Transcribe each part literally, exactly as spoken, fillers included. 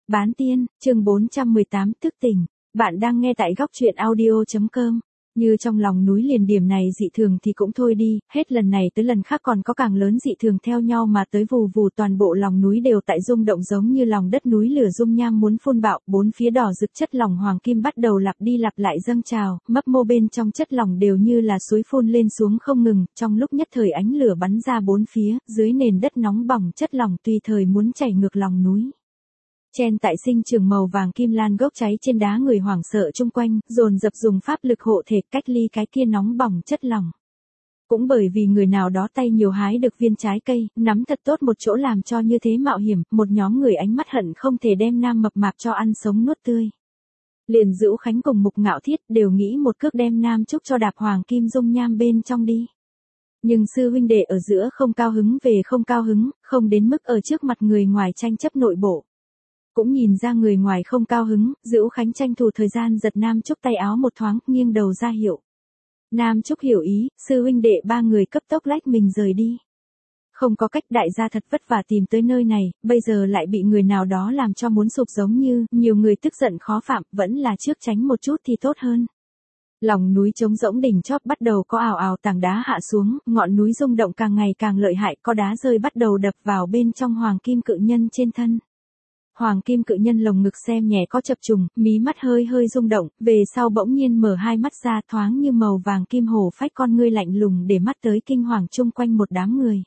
Bán tiên, chương bốn trăm mười tám thức tỉnh. Bạn đang nghe tại góc truyện audio chấm com. Như trong lòng núi liền điểm này dị thường thì cũng thôi đi, hết lần này tới lần khác còn có càng lớn dị thường theo nhau mà tới vù vù toàn bộ lòng núi đều tại rung động giống như lòng đất núi lửa dung nham muốn phun bạo, bốn phía đỏ rực chất lỏng hoàng kim bắt đầu lặp đi lặp lại dâng trào, mấp mô bên trong chất lỏng đều như là suối phun lên xuống không ngừng, trong lúc nhất thời ánh lửa bắn ra bốn phía, dưới nền đất nóng bỏng chất lỏng tùy thời muốn chảy ngược lòng núi. Chen tại sinh trường màu vàng kim lan gốc cháy trên đá người hoảng sợ chung quanh, dồn dập dùng pháp lực hộ thể cách ly cái kia nóng bỏng chất lỏng. Cũng bởi vì người nào đó tay nhiều hái được viên trái cây, nắm thật tốt một chỗ làm cho như thế mạo hiểm, một nhóm người ánh mắt hận không thể đem nam mập mạp cho ăn sống nuốt tươi. Liền Dữu Khánh cùng Mục Ngạo Thiết đều nghĩ một cước đem nam trúc cho đạp hoàng kim dung nham bên trong đi. Nhưng sư huynh đệ ở giữa không cao hứng về không cao hứng, không đến mức ở trước mặt người ngoài tranh chấp nội bộ. Cũng nhìn ra người ngoài không cao hứng, Dữu Khánh tranh thủ thời gian giật Nam Trúc tay áo một thoáng, nghiêng đầu ra hiệu. Nam Trúc hiểu ý, sư huynh đệ ba người cấp tốc lách mình rời đi. Không có cách, đại gia thật vất vả tìm tới nơi này, bây giờ lại bị người nào đó làm cho muốn sụp giống như, nhiều người tức giận khó phạm, vẫn là trước tránh một chút thì tốt hơn. Lòng núi trống rỗng đỉnh chóp bắt đầu có ào ào tảng đá hạ xuống, ngọn núi rung động càng ngày càng lợi hại, có đá rơi bắt đầu đập vào bên trong hoàng kim cự nhân trên thân. Hoàng kim cự nhân lồng ngực xem nhẹ có chập trùng, mí mắt hơi hơi rung động, về sau bỗng nhiên mở hai mắt ra thoáng như màu vàng kim hổ phách con ngươi lạnh lùng để mắt tới kinh hoàng chung quanh một đám người.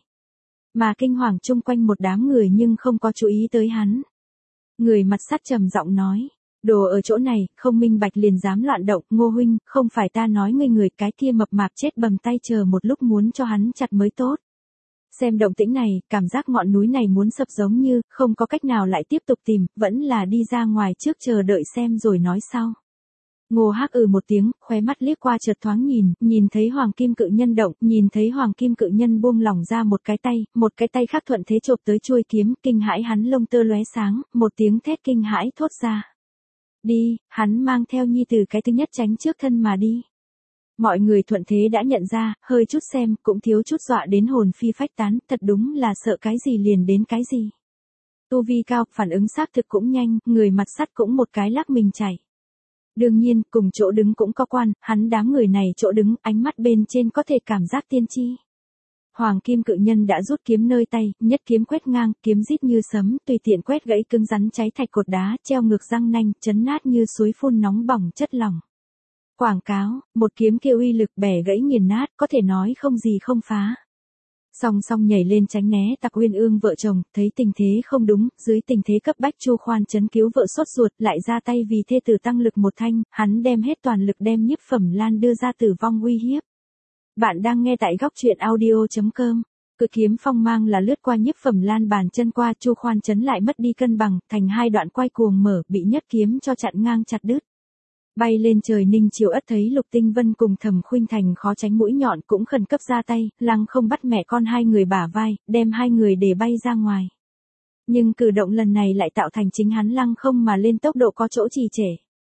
Mà kinh hoàng chung quanh một đám người nhưng không có chú ý tới hắn. Người mặt sắt trầm giọng nói, đồ ở chỗ này, không minh bạch liền dám loạn động, Ngô huynh, không phải ta nói ngươi người cái kia mập mạp chết bầm tay chờ một lúc muốn cho hắn chặt mới tốt. Xem động tĩnh này, cảm giác ngọn núi này muốn sập giống như, không có cách nào lại tiếp tục tìm, vẫn là đi ra ngoài trước chờ đợi xem rồi nói sau. Ngô Hắc ừ một tiếng, khóe mắt liếc qua chợt thoáng nhìn, nhìn thấy hoàng kim cự nhân động, nhìn thấy hoàng kim cự nhân buông lỏng ra một cái tay, một cái tay khác thuận thế chộp tới chuôi kiếm, kinh hãi hắn lông tơ lóe sáng, một tiếng thét kinh hãi thốt ra. Đi, hắn mang theo nhi tử cái thứ nhất tránh trước thân mà đi. Mọi người thuận thế đã nhận ra, hơi chút xem, cũng thiếu chút dọa đến hồn phi phách tán, thật đúng là sợ cái gì liền đến cái gì. Tu vi cao, phản ứng xác thực cũng nhanh, người mặt sắt cũng một cái lắc mình chảy. Đương nhiên, cùng chỗ đứng cũng có quan, hắn đám người này chỗ đứng, ánh mắt bên trên có thể cảm giác tiên tri. Hoàng kim cự nhân đã rút kiếm nơi tay, nhất kiếm quét ngang, kiếm rít như sấm, tùy tiện quét gãy cứng rắn cháy thạch cột đá, treo ngược răng nanh, chấn nát như suối phun nóng bỏng chất lỏng. Quảng cáo, một kiếm kia uy lực bẻ gãy nghiền nát, có thể nói không gì không phá. Song song nhảy lên tránh né Tặc Uyên Ương vợ chồng, thấy tình thế không đúng, dưới tình thế cấp bách Chu Khoan chấn cứu vợ sốt ruột, lại ra tay vì thê tử tăng lực một thanh, hắn đem hết toàn lực đem Nhiếp Phẩm Lan đưa ra tử vong uy hiếp. Bạn đang nghe tại góc truyện audio chấm com. Cự kiếm phong mang là lướt qua Nhiếp Phẩm Lan bàn chân qua, Chu Khoan chấn lại mất đi cân bằng, thành hai đoạn quay cuồng mở, bị nhất kiếm cho chặn ngang chặt đứt. Bay lên trời Ninh Chiêu Ất thấy Lục Tinh Vân cùng Thẩm Khuynh Thành khó tránh mũi nhọn cũng khẩn cấp ra tay, lăng không bắt mẹ con hai người bả vai, đem hai người để bay ra ngoài. Nhưng cử động lần này lại tạo thành chính hắn lăng không mà lên tốc độ có chỗ trì trệ.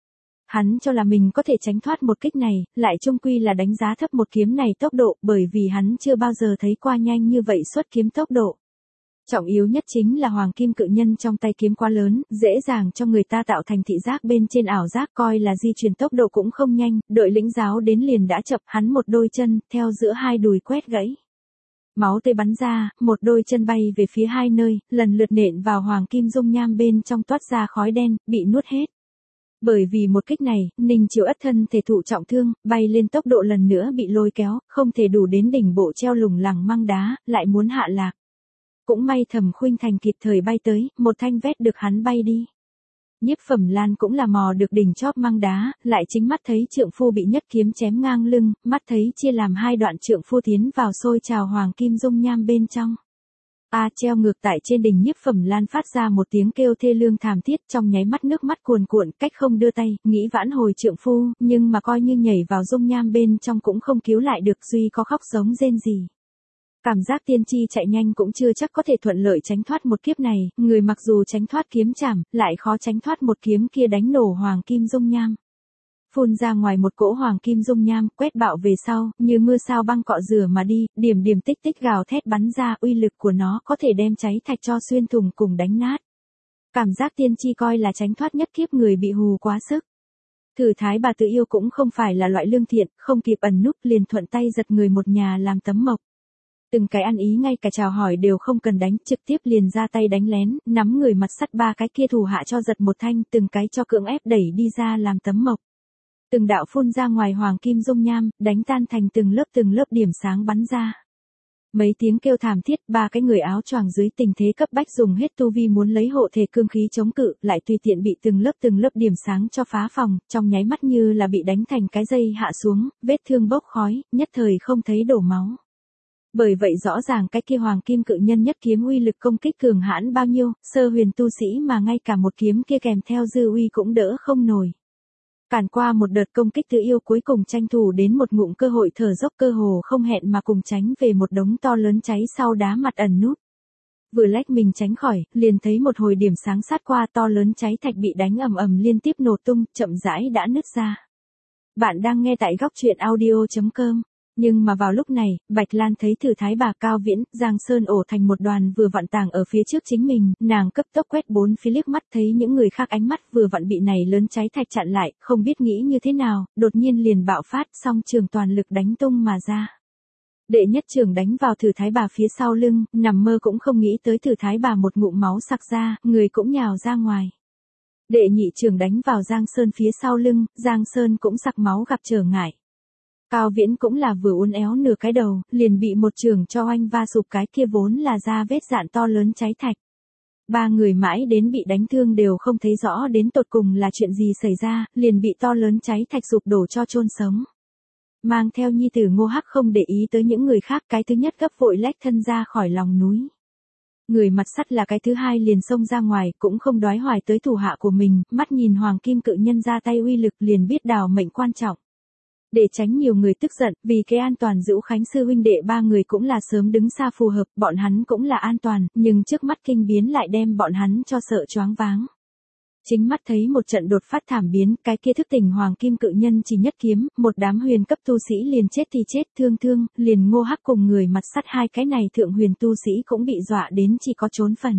Hắn cho là mình có thể tránh thoát một kích này, lại chung quy là đánh giá thấp một kiếm này tốc độ, bởi vì hắn chưa bao giờ thấy qua nhanh như vậy xuất kiếm tốc độ. Trọng yếu nhất chính là hoàng kim cự nhân trong tay kiếm quá lớn, dễ dàng cho người ta tạo thành thị giác bên trên ảo giác, coi là di chuyển tốc độ cũng không nhanh, đợi lĩnh giáo đến liền đã chập, hắn một đôi chân, theo giữa hai đùi quét gãy. Máu tươi bắn ra, một đôi chân bay về phía hai nơi, lần lượt nện vào hoàng kim dung nham bên trong toát ra khói đen, bị nuốt hết. Bởi vì một kích này, Ninh Chiêu Ất thân thể thụ trọng thương, bay lên tốc độ lần nữa bị lôi kéo, không thể đủ đến đỉnh bộ treo lủng lẳng măng đá, lại muốn hạ lạc. Cũng may Thẩm Khuynh Thành kịp thời bay tới, một thanh vét được hắn bay đi. Nhiếp Phẩm Lan cũng là mò được đỉnh chóp măng đá, lại chính mắt thấy trượng phu bị nhất kiếm chém ngang lưng, mắt thấy chia làm hai đoạn trượng phu tiến vào sôi trào hoàng kim dung nham bên trong. A treo ngược tại trên đỉnh Nhiếp Phẩm Lan phát ra một tiếng kêu thê lương thảm thiết, trong nháy mắt nước mắt cuồn cuộn, cách không đưa tay, nghĩ vãn hồi trượng phu, nhưng mà coi như nhảy vào dung nham bên trong cũng không cứu lại được, duy có khóc giống rên rỉ. Cảm giác tiên tri chạy nhanh cũng chưa chắc có thể thuận lợi tránh thoát một kiếp này, người mặc dù tránh thoát kiếm chảm, lại khó tránh thoát một kiếm kia đánh nổ hoàng kim dung nham. Phun ra ngoài một cỗ hoàng kim dung nham, quét bạo về sau, như mưa sao băng cọ rửa mà đi, điểm điểm tích tích gào thét bắn ra, uy lực của nó có thể đem cháy thạch cho xuyên thủng cùng đánh nát. Cảm giác tiên tri coi là tránh thoát nhất kiếp người bị hù quá sức. Thử thái bà tự yêu cũng không phải là loại lương thiện, không kịp ẩn núp liền thuận tay giật người một nhà làm tấm mộc. Từng cái ăn ý ngay cả chào hỏi đều không cần đánh, trực tiếp liền ra tay đánh lén, nắm người mặt sắt ba cái kia thủ hạ cho giật một thanh, từng cái cho cưỡng ép đẩy đi ra làm tấm mộc. Từng đạo phun ra ngoài hoàng kim dung nham, đánh tan thành từng lớp từng lớp điểm sáng bắn ra. Mấy tiếng kêu thảm thiết, ba cái người áo choàng dưới tình thế cấp bách dùng hết tu vi muốn lấy hộ thể cương khí chống cự, lại tùy tiện bị từng lớp từng lớp điểm sáng cho phá phòng, trong nháy mắt như là bị đánh thành cái dây hạ xuống, vết thương bốc khói, nhất thời không thấy đổ máu. Bởi vậy rõ ràng cái kia hoàng kim cự nhân nhất kiếm uy lực công kích cường hãn bao nhiêu, sơ huyền tu sĩ mà ngay cả một kiếm kia kèm theo dư uy cũng đỡ không nổi. Cản qua một đợt công kích tự yêu cuối cùng tranh thủ đến một ngụm cơ hội thở dốc cơ hồ không hẹn mà cùng tránh về một đống to lớn cháy sau đá mặt ẩn núp. Vừa lách mình tránh khỏi, liền thấy một hồi điểm sáng sát qua to lớn cháy thạch bị đánh ầm ầm liên tiếp nổ tung, chậm rãi đã nứt ra. Bạn đang nghe tại góc truyện audio chấm com. Nhưng mà vào lúc này, Bạch Lan thấy thử thái bà Cao Viễn, Giang Sơn ổ thành một đoàn vừa vặn tàng ở phía trước chính mình, nàng cấp tốc quét bốn phía liếc mắt thấy những người khác ánh mắt vừa vặn bị này lớn cháy thạch chặn lại, không biết nghĩ như thế nào, đột nhiên liền bạo phát song trường toàn lực đánh tung mà ra. Đệ nhất trường đánh vào thử thái bà phía sau lưng, nằm mơ cũng không nghĩ tới thử thái bà một ngụm máu sặc ra, người cũng nhào ra ngoài. Đệ nhị trường đánh vào Giang Sơn phía sau lưng, Giang Sơn cũng sặc máu gặp trở ngại. Cao Viễn cũng là vừa uốn éo nửa cái đầu, liền bị một trường cho oanh va sụp cái kia vốn là ra vết dạn to lớn cháy thạch. Ba người mãi đến bị đánh thương đều không thấy rõ đến tột cùng là chuyện gì xảy ra, liền bị to lớn cháy thạch sụp đổ cho chôn sống. Mang theo nhi tử Ngô Hắc không để ý tới những người khác, cái thứ nhất gấp vội lách thân ra khỏi lòng núi. Người mặt sắt là cái thứ hai liền xông ra ngoài, cũng không đoái hoài tới thủ hạ của mình, mắt nhìn hoàng kim cự nhân ra tay uy lực liền biết đào mệnh quan trọng. Để tránh nhiều người tức giận, vì cái an toàn Dữu Khánh sư huynh đệ ba người cũng là sớm đứng xa phù hợp, bọn hắn cũng là an toàn, nhưng trước mắt kinh biến lại đem bọn hắn cho sợ choáng váng. Chính mắt thấy một trận đột phát thảm biến, cái kia thức tỉnh hoàng kim cự nhân chỉ nhất kiếm, một đám huyền cấp tu sĩ liền chết thì chết thương thương, liền Ngô Hắc cùng người mặt sắt hai cái này thượng huyền tu sĩ cũng bị dọa đến chỉ có trốn phần.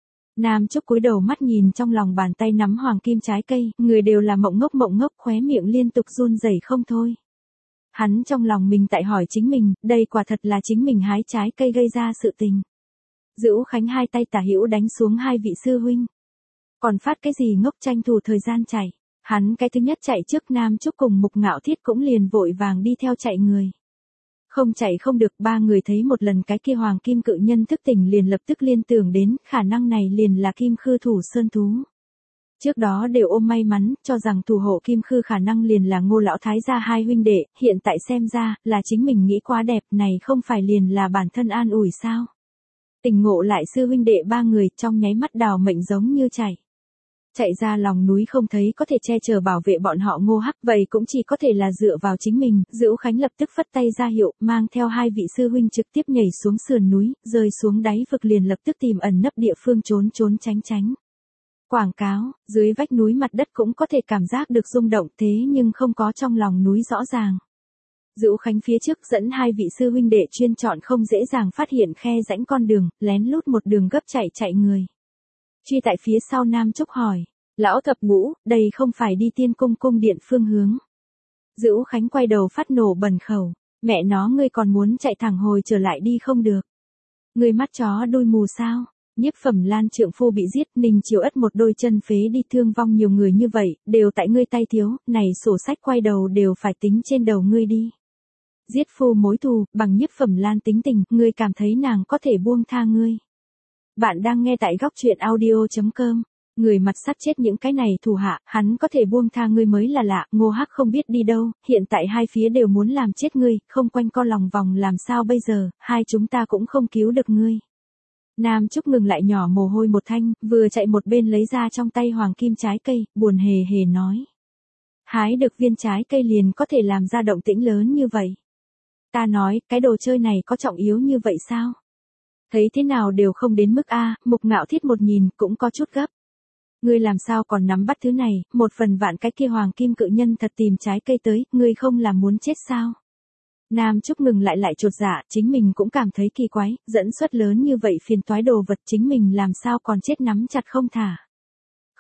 Nam Trúc cúi đầu mắt nhìn trong lòng bàn tay nắm hoàng kim trái cây, người đều là mộng ngốc mộng ngốc khóe miệng liên tục run rẩy không thôi. Hắn trong lòng mình tại hỏi chính mình, đây quả thật là chính mình hái trái cây gây ra sự tình. Dữu Khánh hai tay tả hữu đánh xuống hai vị sư huynh. Còn phát cái gì ngốc tranh thủ thời gian chạy. Hắn cái thứ nhất chạy trước Nam Trúc cùng Mục Ngạo Thiết cũng liền vội vàng đi theo chạy người. Không chạy không được, ba người thấy một lần cái kia hoàng kim cự nhân thức tỉnh liền lập tức liên tưởng đến khả năng này liền là Kim Khư thủ sơn thú. Trước đó đều ôm may mắn, cho rằng thủ hộ Kim Khư khả năng liền là Ngô lão thái gia hai huynh đệ, hiện tại xem ra, là chính mình nghĩ quá đẹp, này không phải liền là bản thân an ủi sao. Tỉnh ngộ lại sư huynh đệ ba người, trong nháy mắt đào mệnh giống như chảy. Chạy ra lòng núi không thấy có thể che chở bảo vệ bọn họ Ngô Hắc, vậy cũng chỉ có thể là dựa vào chính mình. Dữu Khánh lập tức phất tay ra hiệu, mang theo hai vị sư huynh trực tiếp nhảy xuống sườn núi, rơi xuống đáy vực liền lập tức tìm ẩn nấp địa phương trốn trốn tránh tránh. Quảng cáo, dưới vách núi mặt đất cũng có thể cảm giác được rung động thế nhưng không có trong lòng núi rõ ràng. Dữu Khánh phía trước dẫn hai vị sư huynh đệ chuyên chọn không dễ dàng phát hiện khe rãnh con đường, lén lút một đường gấp chạy chạy người. Truy tại phía sau Nam Trúc hỏi, lão thập ngũ, đây không phải đi tiên cung cung điện phương hướng. Dữu Khánh quay đầu phát nổ bần khẩu, mẹ nó ngươi còn muốn chạy thẳng hồi trở lại đi không được. Ngươi mắt chó đuôi mù sao? Nhiếp Phẩm Lan trượng phu bị giết, Ninh Chiêu Ất một đôi chân phế đi thương vong nhiều người như vậy, đều tại ngươi tay thiếu, này sổ sách quay đầu đều phải tính trên đầu ngươi đi. Giết phu mối thù, bằng Nhiếp Phẩm Lan tính tình, ngươi cảm thấy nàng có thể buông tha ngươi. Bạn đang nghe tại góc truyện audio chấm com. Người mặt sắt chết những cái này thủ hạ, hắn có thể buông tha ngươi mới là lạ, Ngô Hắc không biết đi đâu, hiện tại hai phía đều muốn làm chết ngươi, không quanh co lòng vòng làm sao bây giờ, hai chúng ta cũng không cứu được ngươi. Nam Trúc ngừng lại nhỏ mồ hôi một thanh, vừa chạy một bên lấy ra trong tay hoàng kim trái cây, buồn hề hề nói. Hái được viên trái cây liền có thể làm ra động tĩnh lớn như vậy. Ta nói, cái đồ chơi này có trọng yếu như vậy sao? Thấy thế nào đều không đến mức A, Mục Ngạo Thiết một nhìn, cũng có chút gấp. Ngươi làm sao còn nắm bắt thứ này, một phần vạn cái kia hoàng kim cự nhân thật tìm trái cây tới, ngươi không là muốn chết sao? Nam Trúc ngừng lại lại chột dạ, chính mình cũng cảm thấy kỳ quái, dẫn xuất lớn như vậy phiền toái đồ vật chính mình làm sao còn chết nắm chặt không thả.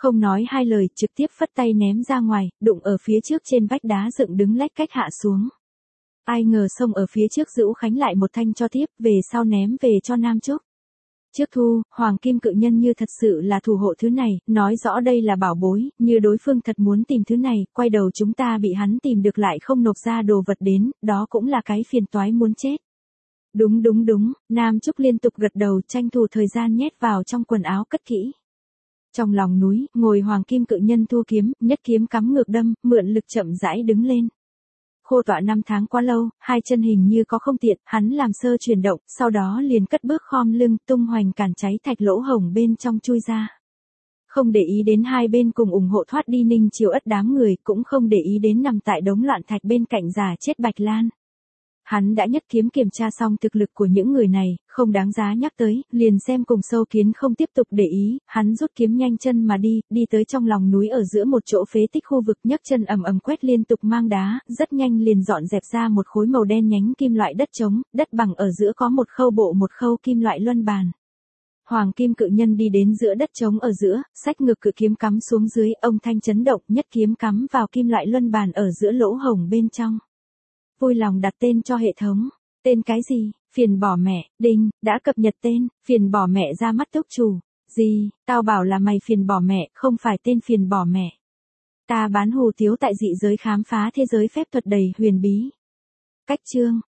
Không nói hai lời, trực tiếp phất tay ném ra ngoài, đụng ở phía trước trên vách đá dựng đứng lách cách hạ xuống. Ai ngờ xông ở phía trước Dữu Khánh lại một thanh cho tiếp, về sau ném về cho Nam Trúc. Trước thu, Hoàng Kim Cự Nhân như thật sự là thủ hộ thứ này, nói rõ đây là bảo bối, như đối phương thật muốn tìm thứ này, quay đầu chúng ta bị hắn tìm được lại không nộp ra đồ vật đến, đó cũng là cái phiền toái muốn chết. Đúng đúng đúng, Nam Trúc liên tục gật đầu, tranh thủ thời gian nhét vào trong quần áo cất kỹ. Trong lòng núi, ngồi Hoàng Kim Cự Nhân thu kiếm, nhất kiếm cắm ngược đâm, mượn lực chậm rãi đứng lên. Khô tọa năm tháng quá lâu, hai chân hình như có không tiện, hắn làm sơ chuyển động, sau đó liền cất bước khom lưng, tung hoành cản cháy thạch lỗ hổng bên trong chui ra. Không để ý đến hai bên cùng ủng hộ thoát đi Ninh Chiêu Ất đám người, cũng không để ý đến nằm tại đống loạn thạch bên cạnh giả chết Bạch Lan. Hắn đã nhất kiếm kiểm tra xong thực lực của những người này, không đáng giá nhắc tới, liền xem cùng sâu kiến không tiếp tục để ý, hắn rút kiếm nhanh chân mà đi, đi tới trong lòng núi ở giữa một chỗ phế tích khu vực, nhấc chân ầm ầm quét liên tục mang đá, rất nhanh liền dọn dẹp ra một khối màu đen nhánh kim loại đất trống, đất bằng ở giữa có một khâu bộ một khâu kim loại luân bàn. Hoàng Kim Cự Nhân đi đến giữa đất trống ở giữa, xách ngược cự kiếm cắm xuống dưới, ông thanh chấn động, nhất kiếm cắm vào kim loại luân bàn ở giữa lỗ hổng bên trong. Vui lòng đặt tên cho hệ thống. Tên cái gì? Phiền bỏ mẹ. Đinh, đã cập nhật tên, phiền bỏ mẹ ra mắt túc chủ. Gì? Tao bảo là mày phiền bỏ mẹ, không phải tên phiền bỏ mẹ. Ta bán hủ tiếu tại dị giới khám phá thế giới phép thuật đầy huyền bí. Cách chương.